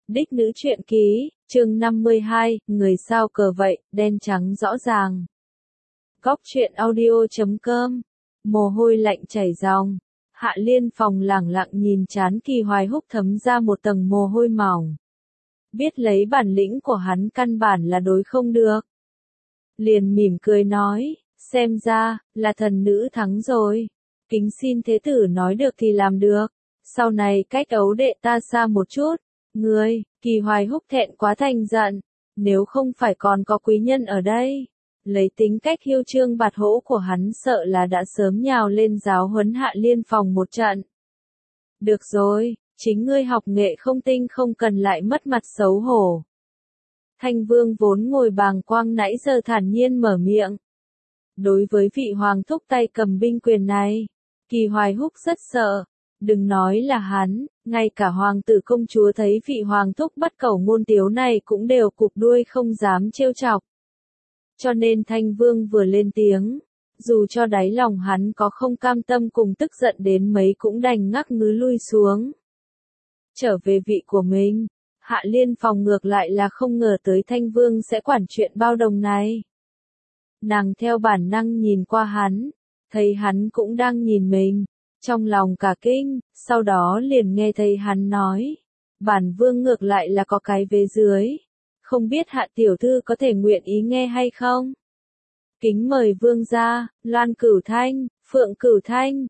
Đích nữ truyện ký, chương 52, người sao cờ vậy, đen trắng rõ ràng. Góc truyện audio.com, mồ hôi lạnh chảy ròng. Hạ Liên Phong lẳng lặng nhìn trán Kỳ Hoài Húc thấm ra một tầng mồ hôi mỏng. Biết lấy bản lĩnh của hắn căn bản là đối không được. Liền mỉm cười nói, xem ra, là thần nữ thắng rồi. Kính xin thế tử nói được thì làm được. Sau này cách ấu đệ ta xa một chút. Ngươi, Kỳ Hoài Húc thẹn quá thành giận. Nếu không phải còn có quý nhân ở đây. Lấy tính cách hiêu trương bạt hỗ của hắn sợ là đã sớm nhào lên giáo huấn Hạ Liên Phong một trận. Được rồi, chính ngươi học nghệ không tinh không cần lại mất mặt xấu hổ. Thanh Vương vốn ngồi bàng quang nãy giờ thản nhiên mở miệng. Đối với vị hoàng thúc tay cầm binh quyền này, Kỳ Hoài Húc rất sợ. Đừng nói là hắn, ngay cả hoàng tử công chúa thấy vị hoàng thúc bất cẩu ngôn tiếu này cũng đều cụp đuôi không dám trêu chọc. Cho nên Thanh Vương vừa lên tiếng, dù cho đáy lòng hắn có không cam tâm cùng tức giận đến mấy cũng đành ngắc ngứ lui xuống. Trở về vị của mình, Hạ Liên Phong ngược lại là không ngờ tới Thanh Vương sẽ quản chuyện bao đồng này. Nàng theo bản năng nhìn qua hắn, thấy hắn cũng đang nhìn mình. Trong lòng cả kinh, sau đó liền nghe thấy hắn nói. Bản vương ngược lại là có cái vế dưới. Không biết Hạ tiểu thư có thể nguyện ý nghe hay không? Kính mời vương gia, Loan Cửu Thanh, Phượng Cửu Thanh,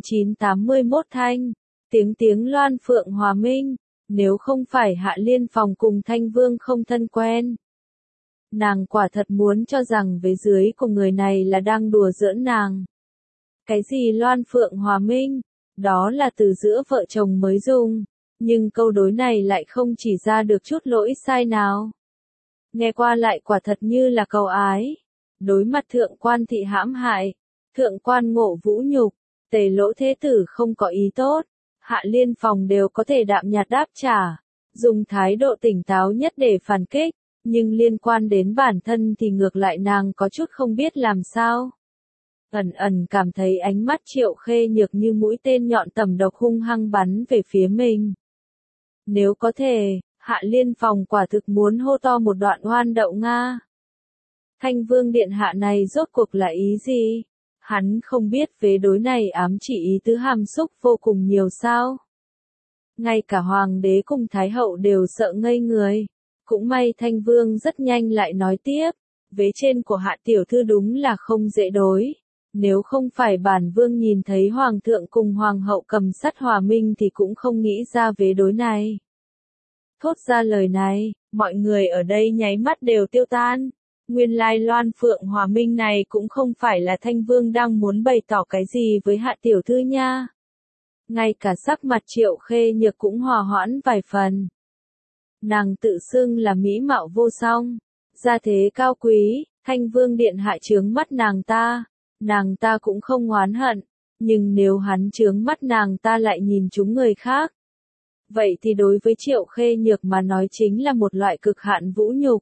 9981 Thanh. Tiếng Loan Phượng Hòa Minh. Nếu không phải Hạ Liên Phong cùng Thanh Vương không thân quen. Nàng quả thật muốn cho rằng vế dưới của người này là đang đùa giỡn nàng. Cái gì Loan Phượng Hòa Minh? Đó là từ giữa vợ chồng mới dùng. Nhưng câu đối này lại không chỉ ra được chút lỗi sai nào. Nghe qua lại quả thật như là cầu ái. Đối mặt thượng quan thị hãm hại. Thượng quan ngộ vũ nhục. Tề lỗ thế tử không có ý tốt. Hạ Liên Phong đều có thể đạm nhạt đáp trả. Dùng thái độ tỉnh táo nhất để phản kích. Nhưng liên quan đến bản thân thì ngược lại nàng có chút không biết làm sao. Ẩn ẩn cảm thấy ánh mắt Triệu Khê Nhược như mũi tên nhọn tầm độc hung hăng bắn về phía mình. Nếu có thể, Hạ Liên Phong quả thực muốn hô to một đoạn oan đậu Nga. Thanh Vương điện hạ này rốt cuộc là ý gì? Hắn không biết vế đối này ám chỉ ý tứ hàm xúc vô cùng nhiều sao. Ngay cả Hoàng đế cùng Thái hậu đều sợ ngây người. Cũng may Thanh Vương rất nhanh lại nói tiếp. Vế trên của Hạ tiểu thư đúng là không dễ đối. Nếu không phải bản vương nhìn thấy hoàng thượng cùng hoàng hậu cầm sắt hòa minh thì cũng không nghĩ ra vế đối này. Thốt ra lời này, mọi người ở đây nháy mắt đều tiêu tan. Nguyên lai Loan Phượng Hòa Minh này cũng không phải là Thanh Vương đang muốn bày tỏ cái gì với Hạ tiểu thư nha. Ngay cả sắc mặt Triệu Khê Nhược cũng hòa hoãn vài phần. Nàng tự xưng là mỹ mạo vô song, gia thế cao quý, Thanh Vương điện hạ chướng mắt nàng ta cũng không oán hận, nhưng nếu hắn chướng mắt nàng ta lại nhìn chúng người khác. Vậy thì đối với Triệu Khê Nhược mà nói chính là một loại cực hạn vũ nhục.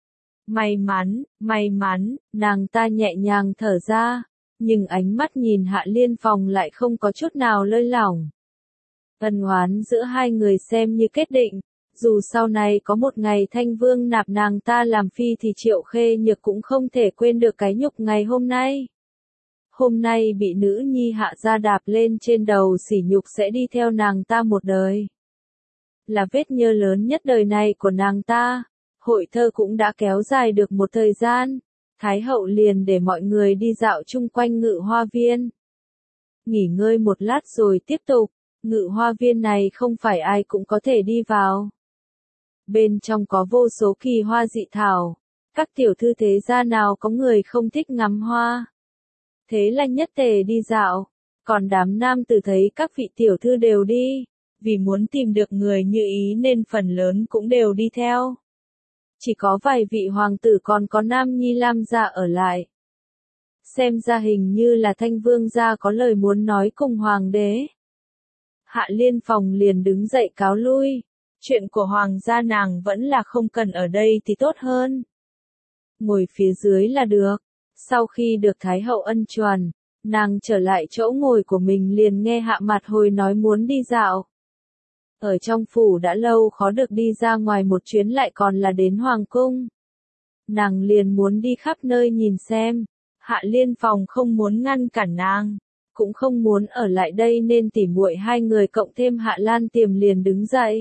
May mắn, nàng ta nhẹ nhàng thở ra, nhưng ánh mắt nhìn Hạ Liên Phong lại không có chút nào lơi lỏng. Ân oán giữa hai người xem như kết định, dù sau này có một ngày Thanh Vương nạp nàng ta làm phi thì Triệu Khê Nhược cũng không thể quên được cái nhục ngày hôm nay. Hôm nay bị nữ nhi Hạ gia đạp lên trên đầu sỉ nhục sẽ đi theo nàng ta một đời. Là vết nhơ lớn nhất đời này của nàng ta. Hội thơ cũng đã kéo dài được một thời gian. Thái hậu liền để mọi người đi dạo chung quanh Ngự Hoa Viên. Nghỉ ngơi một lát rồi tiếp tục. Ngự Hoa Viên này không phải ai cũng có thể đi vào. Bên trong có vô số kỳ hoa dị thảo. Các tiểu thư thế gia nào có người không thích ngắm hoa. Thế là nhất tề đi dạo, còn đám nam tử thấy các vị tiểu thư đều đi, vì muốn tìm được người như ý nên phần lớn cũng đều đi theo. Chỉ có vài vị hoàng tử còn có Nam Nhi Lam gia ở lại. Xem ra hình như là Thanh Vương gia có lời muốn nói cùng hoàng đế. Hạ Liên Phong liền đứng dậy cáo lui, chuyện của hoàng gia nàng vẫn là không cần ở đây thì tốt hơn. Ngồi phía dưới là được. Sau khi được Thái hậu ân chuẩn, nàng trở lại chỗ ngồi của mình liền nghe Hạ Mạt Hồi nói muốn đi dạo. Ở trong phủ đã lâu khó được đi ra ngoài một chuyến lại còn là đến hoàng cung. Nàng liền muốn đi khắp nơi nhìn xem. Hạ Liên Phòng không muốn ngăn cản nàng, cũng không muốn ở lại đây nên tỉ muội hai người cộng thêm Hạ Lan Tiềm liền đứng dậy.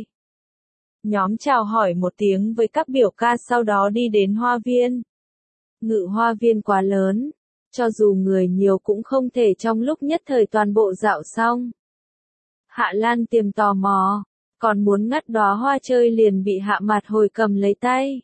Nhóm chào hỏi một tiếng với các biểu ca sau đó đi đến hoa viên. Ngự hoa viên quá lớn, cho dù người nhiều cũng không thể trong lúc nhất thời toàn bộ dạo xong. Hạ Lan Tiềm tò mò, còn muốn ngắt đóa hoa chơi liền bị Hạ Mạt Hồi cầm lấy tay.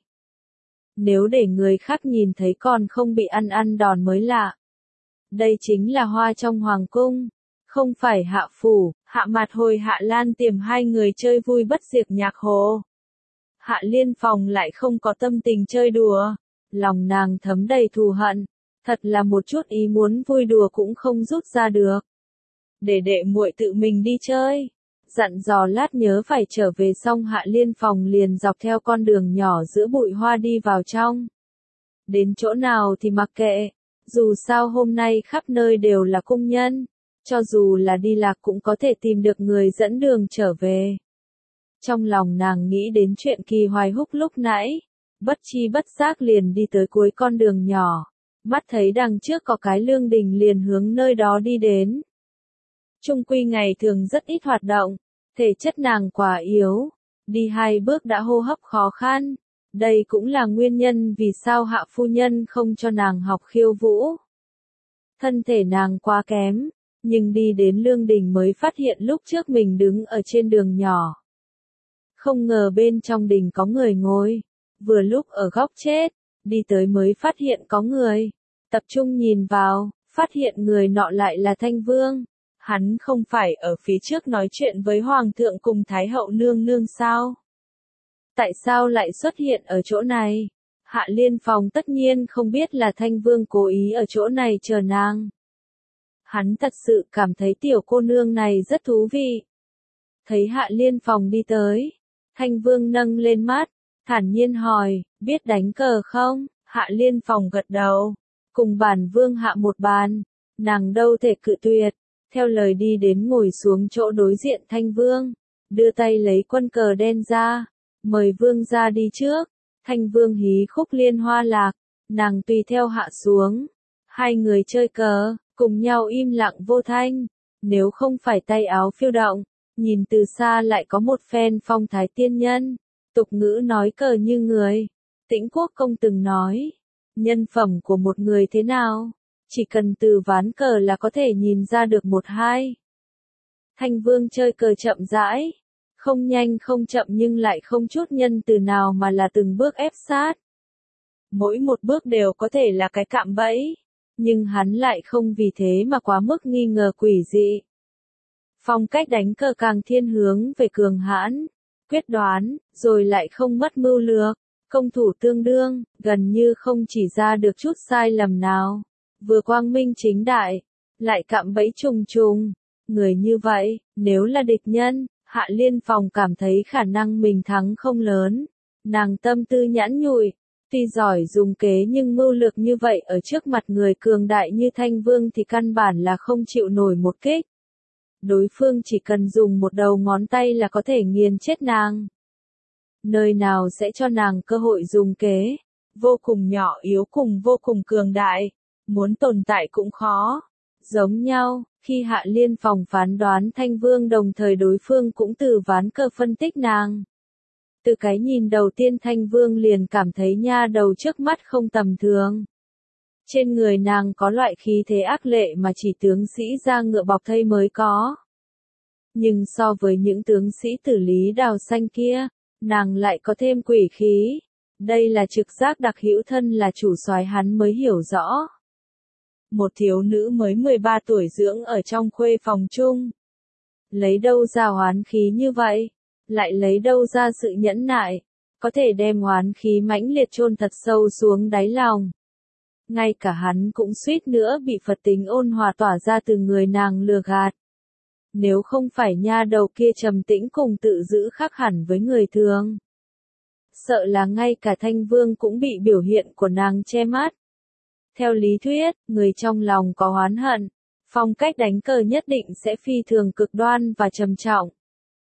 Nếu để người khác nhìn thấy còn không bị ăn đòn mới lạ. Đây chính là hoa trong hoàng cung, không phải Hạ phủ. Hạ Mạt Hồi Hạ Lan Tiềm hai người chơi vui bất diệt nhạc hồ. Hạ Liên Phòng lại không có tâm tình chơi đùa, lòng nàng thấm đầy thù hận, thật là một chút ý muốn vui đùa cũng không rút ra được. Để đệ muội tự mình đi chơi, dặn dò lát nhớ phải trở về xong Hạ Liên Phòng liền dọc theo con đường nhỏ giữa bụi hoa đi vào trong. Đến chỗ nào thì mặc kệ, dù sao hôm nay khắp nơi đều là cung nhân, cho dù là đi lạc cũng có thể tìm được người dẫn đường trở về. Trong lòng nàng nghĩ đến chuyện Kỳ Hoài Húc lúc nãy, bất chi bất giác liền đi tới cuối con đường nhỏ, mắt thấy đằng trước có cái lương đình liền hướng nơi đó đi đến. Trung quy ngày thường rất ít hoạt động, thể chất nàng quá yếu, đi 2 bước đã hô hấp khó khăn. Đây cũng là nguyên nhân vì sao Hạ phu nhân không cho nàng học khiêu vũ. Thân thể nàng quá kém, nhưng đi đến lương đình mới phát hiện lúc trước mình đứng ở trên đường nhỏ. Không ngờ bên trong đình có người ngồi, vừa lúc ở góc chết, đi tới mới phát hiện có người. Tập trung nhìn vào, phát hiện người nọ lại là Thanh Vương. Hắn không phải ở phía trước nói chuyện với Hoàng thượng cùng Thái hậu nương nương sao? Tại sao lại xuất hiện ở chỗ này? Hạ Liên Phòng tất nhiên không biết là Thanh Vương cố ý ở chỗ này chờ nàng. Hắn thật sự cảm thấy tiểu cô nương này rất thú vị. Thấy Hạ Liên Phòng đi tới, Thanh Vương nâng lên mắt, thản nhiên hỏi, biết đánh cờ không? Hạ Liên Phòng gật đầu, cùng bản vương hạ một bàn, nàng đâu thể cự tuyệt, theo lời đi đến ngồi xuống chỗ đối diện Thanh Vương, đưa tay lấy quân cờ đen ra, mời vương ra đi trước. Thanh Vương hí khúc liên hoa lạc, nàng tùy theo hạ xuống, hai người chơi cờ, cùng nhau im lặng vô thanh, nếu không phải tay áo phiêu động, nhìn từ xa lại có một phen phong thái tiên nhân. Tục ngữ nói cờ như người, Tĩnh Quốc công từng nói, nhân phẩm của một người thế nào, chỉ cần từ ván cờ là có thể nhìn ra được một hai. Thanh Vương chơi cờ chậm rãi, không nhanh không chậm nhưng lại không chút nhân từ nào mà là từng bước ép sát. Mỗi một bước đều có thể là cái cạm bẫy, nhưng hắn lại không vì thế mà quá mức nghi ngờ quỷ dị. Phong cách đánh cờ càng thiên hướng về cường hãn, quyết đoán, rồi lại không mất mưu lược, công thủ tương đương, gần như không chỉ ra được chút sai lầm nào. Vừa quang minh chính đại, lại cạm bẫy trùng trùng. Người như vậy, nếu là địch nhân, Hạ Liên Phòng cảm thấy khả năng mình thắng không lớn. Nàng tâm tư nhãn nhụi, tuy giỏi dùng kế nhưng mưu lược như vậy ở trước mặt người cường đại như Thanh Vương thì căn bản là không chịu nổi một kích. Đối phương chỉ cần dùng một đầu ngón tay là có thể nghiền chết nàng. Nơi nào sẽ cho nàng cơ hội dùng kế, vô cùng nhỏ yếu cùng vô cùng cường đại, muốn tồn tại cũng khó. Giống nhau, khi Hạ Liên Phòng phán đoán Thanh Vương đồng thời đối phương cũng từ ván cờ phân tích nàng. Từ cái nhìn đầu tiên Thanh Vương liền cảm thấy nha đầu trước mắt không tầm thường. Trên người nàng có loại khí thế ác lệ mà chỉ tướng sĩ ra ngựa bọc thây mới có. Nhưng so với những tướng sĩ tử lý đào xanh kia, nàng lại có thêm quỷ khí. Đây là trực giác đặc hữu thân là chủ soái hắn mới hiểu rõ. Một thiếu nữ mới 13 tuổi dưỡng ở trong khuê phòng chung. Lấy đâu ra hoán khí như vậy? Lại lấy đâu ra sự nhẫn nại? Có thể đem hoán khí mãnh liệt chôn thật sâu xuống đáy lòng. Ngay cả hắn cũng suýt nữa bị Phật tính ôn hòa tỏa ra từ người nàng lừa gạt. Nếu không phải nha đầu kia trầm tĩnh cùng tự giữ khác hẳn với người thường. Sợ là ngay cả Thanh Vương cũng bị biểu hiện của nàng che mắt. Theo lý thuyết, người trong lòng có oán hận, phong cách đánh cờ nhất định sẽ phi thường cực đoan và trầm trọng.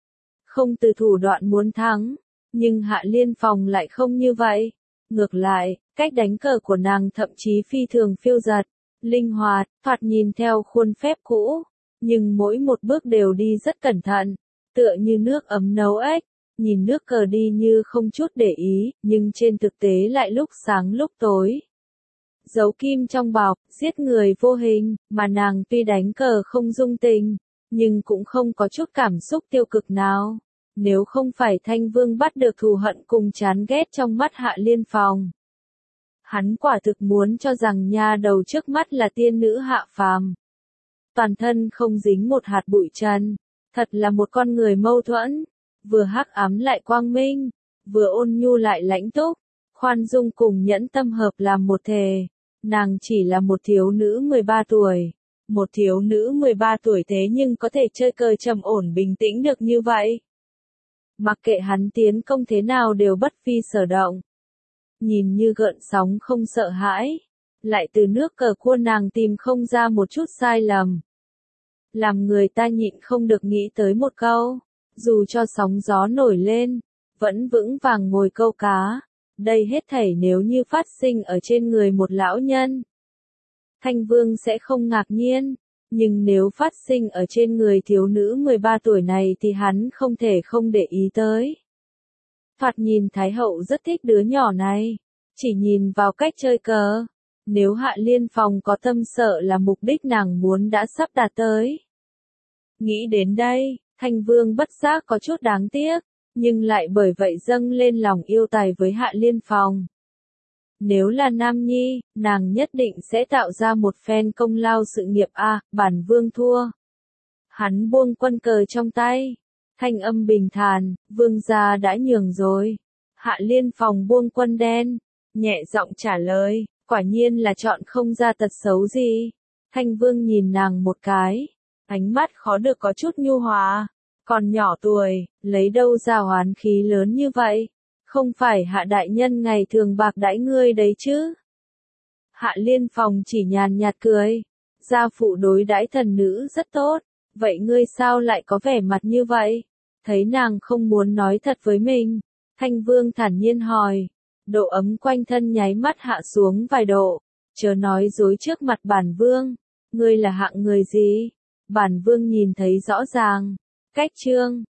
không từ thủ đoạn muốn thắng. Nhưng Hạ Liên Phong lại không như vậy. Ngược lại, cách đánh cờ của nàng thậm chí phi thường phiêu dật, linh hoạt, thoạt nhìn theo khuôn phép cũ. Nhưng mỗi một bước đều đi rất cẩn thận, tựa như nước ấm nấu ếch. Nhìn nước cờ đi như không chút để ý, nhưng trên thực tế lại lúc sáng lúc tối. Giấu kim trong bọc, giết người vô hình, mà nàng tuy đánh cờ không dung tình, nhưng cũng không có chút cảm xúc tiêu cực nào. Nếu không phải Thanh Vương bắt được thù hận cùng chán ghét trong mắt Hạ Liên Phong. Hắn quả thực muốn cho rằng nha đầu trước mắt là tiên nữ hạ phàm. Toàn thân không dính một hạt bụi trần, thật là một con người mâu thuẫn, vừa hắc ám lại quang minh, vừa ôn nhu lại lãnh túc, khoan dung cùng nhẫn tâm hợp làm một thể. Nàng chỉ là một thiếu nữ 13 tuổi. Một thiếu nữ 13 tuổi thế nhưng có thể chơi cờ trầm ổn bình tĩnh được như vậy. Mặc kệ hắn tiến công thế nào đều bất phi sở động. Nhìn như gợn sóng không sợ hãi. Lại từ nước cờ cua nàng tìm không ra một chút sai lầm. Làm người ta nhịn không được nghĩ tới một câu. Dù cho sóng gió nổi lên, vẫn vững vàng ngồi câu cá. Đây hết thảy nếu như phát sinh ở trên người một lão nhân. Thanh Vương sẽ không ngạc nhiên, nhưng nếu phát sinh ở trên người thiếu nữ 13 tuổi này thì hắn không thể không để ý tới. Thoạt nhìn Thái Hậu rất thích đứa nhỏ này, chỉ nhìn vào cách chơi cờ. Nếu Hạ Liên Phong có tâm sợ là mục đích nàng muốn đã sắp đạt tới. Nghĩ đến đây, Thanh Vương bất giác có chút đáng tiếc, nhưng lại bởi vậy dâng lên lòng yêu tài với Hạ Liên Phong. Nếu là nam nhi, nàng nhất định sẽ tạo ra một phen công lao sự nghiệp bản vương thua. Hắn buông quân cờ trong tay, thanh âm bình thản, vương gia đã nhường rồi. Hạ Liên Phong buông quân đen, nhẹ giọng trả lời, quả nhiên là chọn không ra tật xấu gì. Thanh Vương nhìn nàng một cái, ánh mắt khó được có chút nhu hòa. Còn nhỏ tuổi, lấy đâu ra oán khí lớn như vậy? Không phải Hạ đại nhân ngày thường bạc đãi ngươi đấy chứ? Hạ Liên Phong chỉ nhàn nhạt cười. Gia phụ đối đãi thần nữ rất tốt, vậy ngươi sao lại có vẻ mặt như vậy? Thấy nàng không muốn nói thật với mình, Thanh Vương thản nhiên hỏi. Độ ấm quanh thân nháy mắt hạ xuống vài độ. Chớ nói dối trước mặt bản vương. Ngươi là hạng người gì? Bản vương nhìn thấy rõ ràng. Cách chương